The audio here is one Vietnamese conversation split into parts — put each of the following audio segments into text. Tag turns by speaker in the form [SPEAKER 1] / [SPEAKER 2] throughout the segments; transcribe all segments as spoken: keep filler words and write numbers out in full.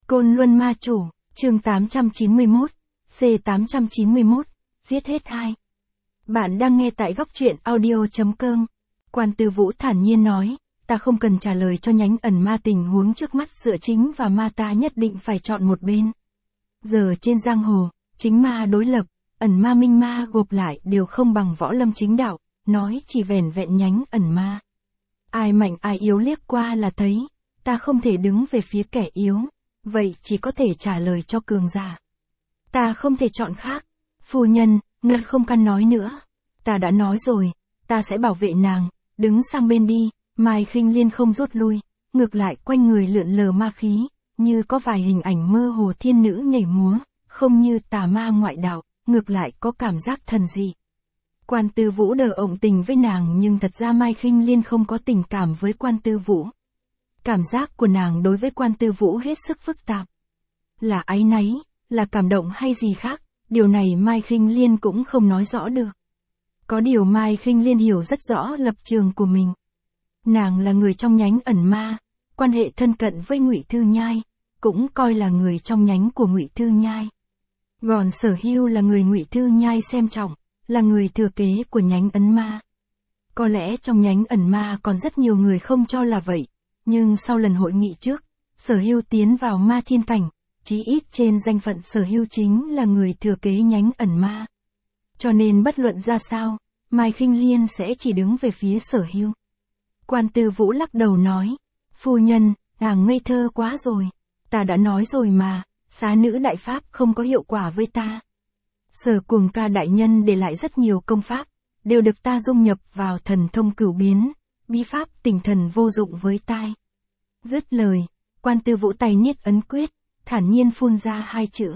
[SPEAKER 1] Côn Luân Ma Chủ, chương tám trăm chín mươi mốt, C tám trăm chín mươi mốt, giết hết hai. Bạn đang nghe tại góc truyện audio chấm com. Quan Tư Vũ thản nhiên nói, ta không cần trả lời cho nhánh ẩn ma tình huống trước mắt giữa chính và ma, ta nhất định phải chọn một bên. Giờ trên giang hồ, chính ma đối lập, ẩn ma minh ma gộp lại đều không bằng võ lâm chính đạo, nói chỉ vẻn vẹn nhánh ẩn ma. Ai mạnh ai yếu liếc qua là thấy, ta không thể đứng về phía kẻ yếu, vậy chỉ có thể trả lời cho cường giả. Ta không thể chọn khác. Phu nhân, ngươi không căn nói nữa. Ta đã nói rồi, ta sẽ bảo vệ nàng, đứng sang bên đi. Mai Khinh Liên không rút lui, ngược lại quanh người lượn lờ ma khí, như có vài hình ảnh mơ hồ thiên nữ nhảy múa, không như tà ma ngoại đạo, ngược lại có cảm giác thần dị. Quan Tư Vũ đờ ổng tình với nàng, nhưng thật ra Mai Khinh Liên không có tình cảm với Quan Tư Vũ. Cảm giác của nàng đối với Quan Tư Vũ hết sức phức tạp. Là áy náy, là cảm động hay gì khác, điều này Mai Khinh Liên cũng không nói rõ được. Có điều Mai Khinh Liên hiểu rất rõ lập trường của mình. Nàng là người trong nhánh ẩn ma, quan hệ thân cận với Ngụy Thư Nhai, cũng coi là người trong nhánh của Ngụy Thư Nhai. Còn Sở Hưu là người Ngụy Thư Nhai xem trọng, là người thừa kế của nhánh ẩn ma. Có lẽ trong nhánh ẩn ma còn rất nhiều người không cho là vậy, nhưng sau lần hội nghị trước, Sở Hưu tiến vào ma thiên cảnh, chí ít trên danh phận Sở Hưu chính là người thừa kế nhánh ẩn ma. Cho nên bất luận ra sao, Mai Khinh Liên sẽ chỉ đứng về phía Sở Hưu. Quan Tư Vũ lắc đầu nói, phu nhân, nàng ngây thơ quá rồi, ta đã nói rồi mà, xá nữ đại pháp không có hiệu quả với ta. Sở Cuồng Ca đại nhân để lại rất nhiều công pháp, đều được ta dung nhập vào thần thông cửu biến, bí pháp tình thần vô dụng với tai. Dứt lời, Quan Tư Vũ tay niết ấn quyết, thản nhiên phun ra hai chữ.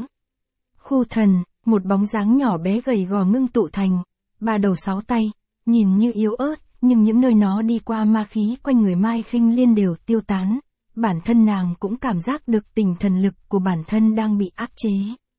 [SPEAKER 1] Khu thần, một bóng dáng nhỏ bé gầy gò ngưng tụ thành, ba đầu sáu tay, nhìn như yếu ớt, nhưng những nơi nó đi qua ma khí quanh người Mai Khinh Liên đều tiêu tán, bản thân nàng cũng cảm giác được tình thần lực của bản thân đang bị áp chế.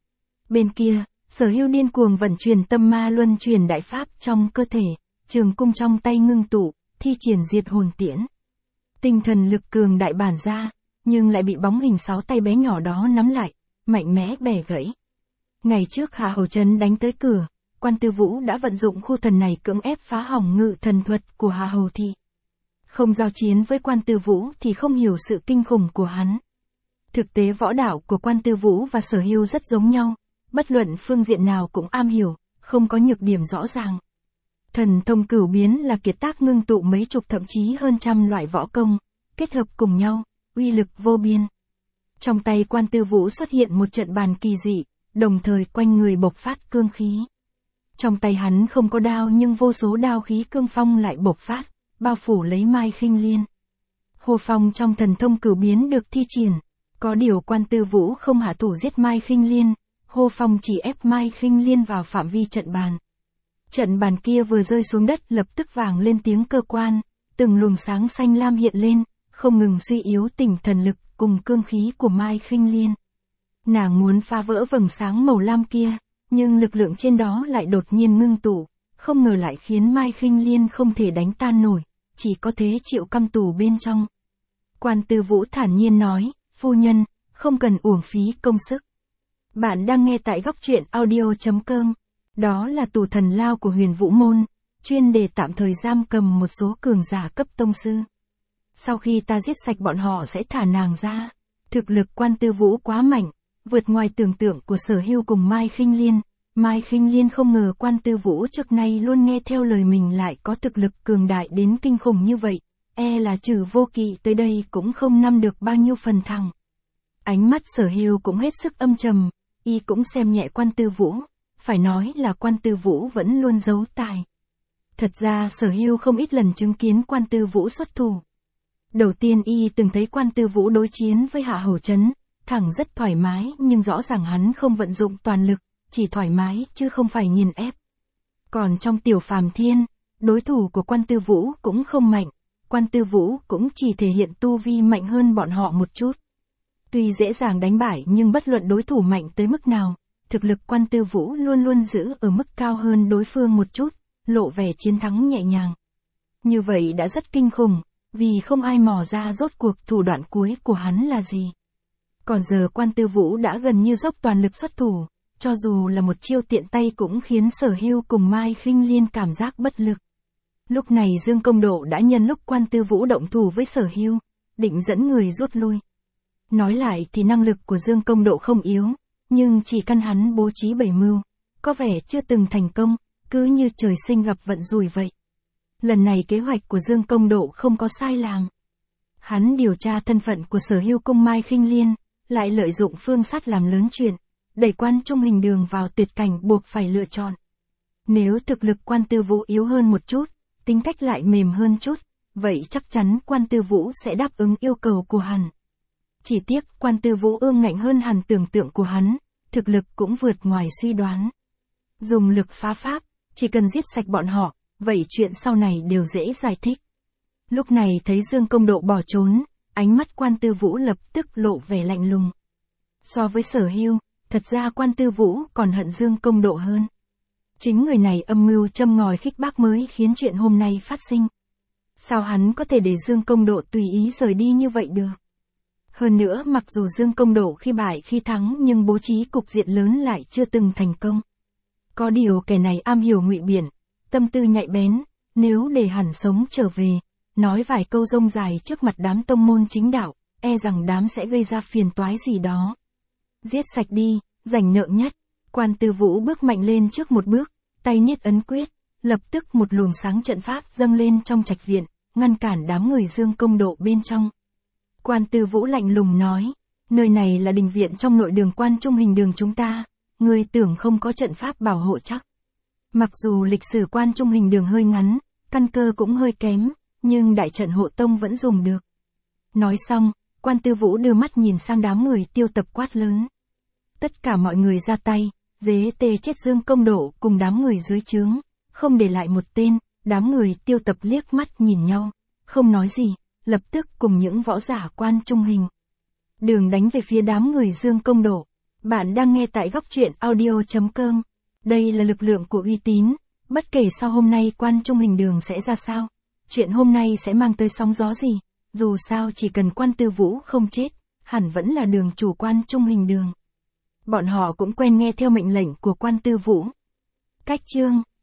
[SPEAKER 1] Bên kia, Sở Hưu điên cuồng vận chuyển tâm ma luân chuyển đại pháp trong cơ thể, trường cung trong tay ngưng tụ, thi triển diệt hồn tiễn. Tinh thần lực cường đại bản ra, nhưng lại bị bóng hình sáu tay bé nhỏ đó nắm lại, mạnh mẽ bẻ gãy. Ngày trước Hạ Hầu Trấn đánh tới cửa, Quan Tư Vũ đã vận dụng khu thần này cưỡng ép phá hỏng ngự thần thuật của Hạ Hầu Thị. Không giao chiến với Quan Tư Vũ thì không hiểu sự kinh khủng của hắn. Thực tế võ đạo của Quan Tư Vũ và Sở Hưu rất giống nhau, bất luận phương diện nào cũng am hiểu, không có nhược điểm rõ ràng. Thần thông cửu biến là kiệt tác ngưng tụ mấy chục thậm chí hơn trăm loại võ công, kết hợp cùng nhau, uy lực vô biên. Trong tay Quan Tư Vũ xuất hiện một trận bàn kỳ dị, đồng thời quanh người bộc phát cương khí. Trong tay hắn không có đao nhưng vô số đao khí cương phong lại bộc phát, bao phủ lấy Mai Khinh Liên. Hồ phong trong thần thông cửu biến được thi triển, có điều Quan Tư Vũ không hạ thủ giết Mai Khinh Liên, Hồ phong chỉ ép Mai Khinh Liên vào phạm vi trận bàn. Trận bàn kia vừa rơi xuống đất lập tức vang lên tiếng cơ quan, từng luồng sáng xanh lam hiện lên, không ngừng suy yếu tinh thần lực cùng cương khí của Mai Khinh Liên. Nàng muốn phá vỡ vầng sáng màu lam kia, nhưng lực lượng trên đó lại đột nhiên ngưng tụ, không ngờ lại khiến Mai Khinh Liên không thể đánh tan nổi, chỉ có thế chịu căm tù bên trong. Quan Tư Vũ thản nhiên nói, phu nhân, không cần uổng phí công sức. Bạn đang nghe tại góc truyện audio chấm com. Đó là tù thần lao của Huyền Vũ Môn, chuyên để tạm thời giam cầm một số cường giả cấp tông sư. Sau khi ta giết sạch bọn họ sẽ thả nàng ra. Thực lực Quan Tư Vũ quá mạnh, vượt ngoài tưởng tượng của Sở Hưu cùng Mai Khinh Liên. Mai Khinh Liên không ngờ Quan Tư Vũ trước nay luôn nghe theo lời mình lại có thực lực cường đại đến kinh khủng như vậy, e là trừ Vô Kỵ tới đây cũng không nắm được bao nhiêu phần thắng. Ánh mắt Sở Hưu cũng hết sức âm trầm, y cũng xem nhẹ Quan Tư Vũ, phải nói là Quan Tư Vũ vẫn luôn giấu tài. Thật ra Sở Hưu không ít lần chứng kiến Quan Tư Vũ xuất thủ. Đầu tiên y từng thấy Quan Tư Vũ đối chiến với Hạ Hầu Trấn, thẳng rất thoải mái nhưng rõ ràng hắn không vận dụng toàn lực, chỉ thoải mái chứ không phải nghiền ép. Còn trong Tiểu Phàm Thiên, đối thủ của Quan Tư Vũ cũng không mạnh, Quan Tư Vũ cũng chỉ thể hiện tu vi mạnh hơn bọn họ một chút. Tuy dễ dàng đánh bại nhưng bất luận đối thủ mạnh tới mức nào, thực lực Quan Tư Vũ luôn luôn giữ ở mức cao hơn đối phương một chút, lộ vẻ chiến thắng nhẹ nhàng. Như vậy đã rất kinh khủng, vì không ai mò ra rốt cuộc thủ đoạn cuối của hắn là gì. Còn giờ Quan Tư Vũ đã gần như dốc toàn lực xuất thủ, cho dù là một chiêu tiện tay cũng khiến Sở Hưu cùng Mai Khinh Liên cảm giác bất lực. Lúc này Dương Công Độ đã nhân lúc Quan Tư Vũ động thủ với Sở Hưu, định dẫn người rút lui. Nói lại thì năng lực của Dương Công Độ không yếu, nhưng chỉ căn hắn bố trí bảy mưu, có vẻ chưa từng thành công, cứ như trời sinh gặp vận rủi vậy. Lần này kế hoạch của Dương Công Độ không có sai làng. Hắn điều tra thân phận của Sở Hưu cùng Mai Khinh Liên, lại lợi dụng Phương Sắt làm lớn chuyện, đẩy Quan Trung Hình Đường vào tuyệt cảnh buộc phải lựa chọn. Nếu thực lực Quan Tư Vũ yếu hơn một chút, tính cách lại mềm hơn chút, vậy chắc chắn Quan Tư Vũ sẽ đáp ứng yêu cầu của hắn. Chỉ tiếc Quan Tư Vũ ương ngạnh hơn hẳn tưởng tượng của hắn, thực lực cũng vượt ngoài suy đoán. Dùng lực phá pháp, chỉ cần giết sạch bọn họ, vậy chuyện sau này đều dễ giải thích. Lúc này thấy Dương Công Độ bỏ trốn, ánh mắt Quan Tư Vũ lập tức lộ vẻ lạnh lùng. So với Sở Hưu, thật ra Quan Tư Vũ còn hận Dương Công Độ hơn. Chính người này âm mưu châm ngòi khích bác mới khiến chuyện hôm nay phát sinh. Sao hắn có thể để Dương Công Độ tùy ý rời đi như vậy được? Hơn nữa mặc dù Dương Công Độ khi bại khi thắng nhưng bố trí cục diện lớn lại chưa từng thành công. Có điều kẻ này am hiểu ngụy biện, tâm tư nhạy bén, nếu để hắn sống trở về, nói vài câu rông dài trước mặt đám tông môn chính đạo, e rằng đám sẽ gây ra phiền toái gì đó. Giết sạch đi, giành nợ nhất. Quan Tư Vũ bước mạnh lên trước một bước, tay niết ấn quyết, lập tức một luồng sáng trận pháp dâng lên trong trạch viện, ngăn cản đám người Dương Công Độ bên trong. Quan Tư Vũ lạnh lùng nói, nơi này là đình viện trong nội đường Quan Trung Hình Đường chúng ta, ngươi tưởng không có trận pháp bảo hộ chắc. Mặc dù lịch sử Quan Trung Hình Đường hơi ngắn, căn cơ cũng hơi kém, nhưng đại trận hộ tông vẫn dùng được. Nói xong, Quan Tư Vũ đưa mắt nhìn sang đám người Tiêu Tập quát lớn. Tất cả mọi người ra tay, dế tê chết Dương Công Độ cùng đám người dưới trướng, không để lại một tên. Đám người Tiêu Tập liếc mắt nhìn nhau, không nói gì, lập tức cùng những võ giả Quan Trung Hình Đường đánh về phía đám người Dương Công Độ. Bạn đang nghe tại góc truyện audio chấm com. Đây là lực lượng của uy tín, bất kể sau hôm nay Quan Trung Hình Đường sẽ ra sao, chuyện hôm nay sẽ mang tới sóng gió gì, dù sao chỉ cần Quan Tư Vũ không chết, hẳn vẫn là đường chủ Quan Trung Hình Đường. Bọn họ cũng quen nghe theo mệnh lệnh của Quan Tư Vũ. Cách chương